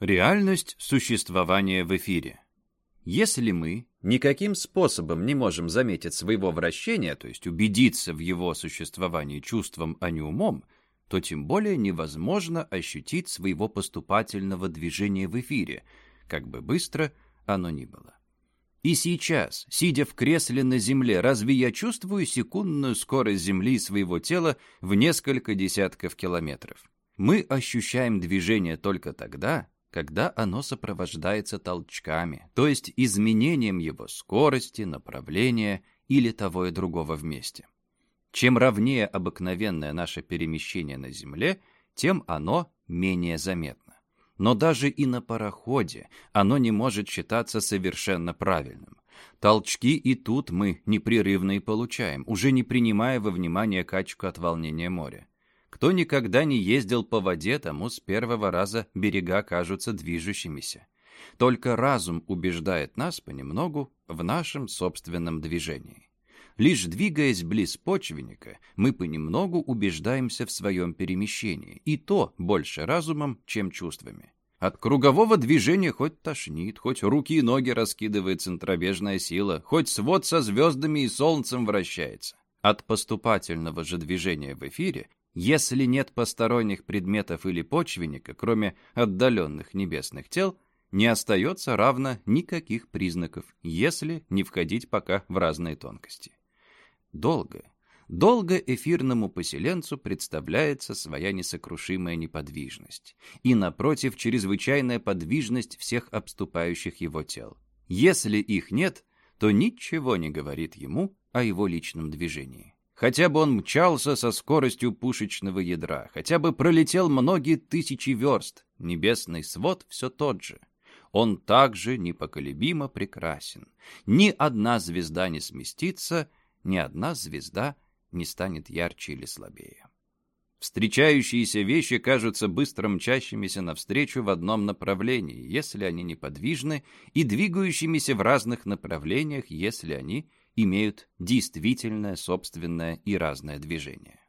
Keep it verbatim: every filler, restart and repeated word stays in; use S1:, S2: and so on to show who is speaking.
S1: Реальность существования в эфире. Если мы никаким способом не можем заметить своего вращения, то есть убедиться в его существовании чувством, а не умом, то тем более невозможно ощутить своего поступательного движения в эфире, как бы быстро оно ни было. И сейчас, сидя в кресле на Земле, разве я чувствую секундную скорость Земли и своего тела в несколько десятков километров? Мы ощущаем движение только тогда, когда оно сопровождается толчками, то есть изменением его скорости, направления или того и другого вместе. Чем ровнее обыкновенное наше перемещение на Земле, тем оно менее заметно. Но даже и на пароходе оно не может считаться совершенно правильным. Толчки и тут мы непрерывно и получаем, уже не принимая во внимание качку от волнения моря. Кто никогда не ездил по воде, тому с первого раза берега кажутся движущимися. Только разум убеждает нас понемногу в нашем собственном движении. Лишь двигаясь близ почвенника, мы понемногу убеждаемся в своем перемещении, и то больше разумом, чем чувствами. От кругового движения хоть тошнит, хоть руки и ноги раскидывает центробежная сила, хоть свод со звездами и солнцем вращается. От поступательного же движения в эфире, если нет посторонних предметов или почвенника, кроме отдаленных небесных тел, не остается равно никаких признаков, если не входить пока в разные тонкости. Долго, долго эфирному поселенцу представляется своя несокрушимая неподвижность и, напротив, чрезвычайная подвижность всех обступающих его тел. Если их нет, то ничего не говорит ему о его личном движении. Хотя бы он мчался со скоростью пушечного ядра, хотя бы пролетел многие тысячи верст, небесный свод все тот же. Он также непоколебимо прекрасен. Ни одна звезда не сместится, ни одна звезда не станет ярче или слабее. Встречающиеся вещи кажутся быстро мчащимися навстречу в одном направлении, если они неподвижны, и двигающимися в разных направлениях, если они имеют действительное, собственное и разное движение.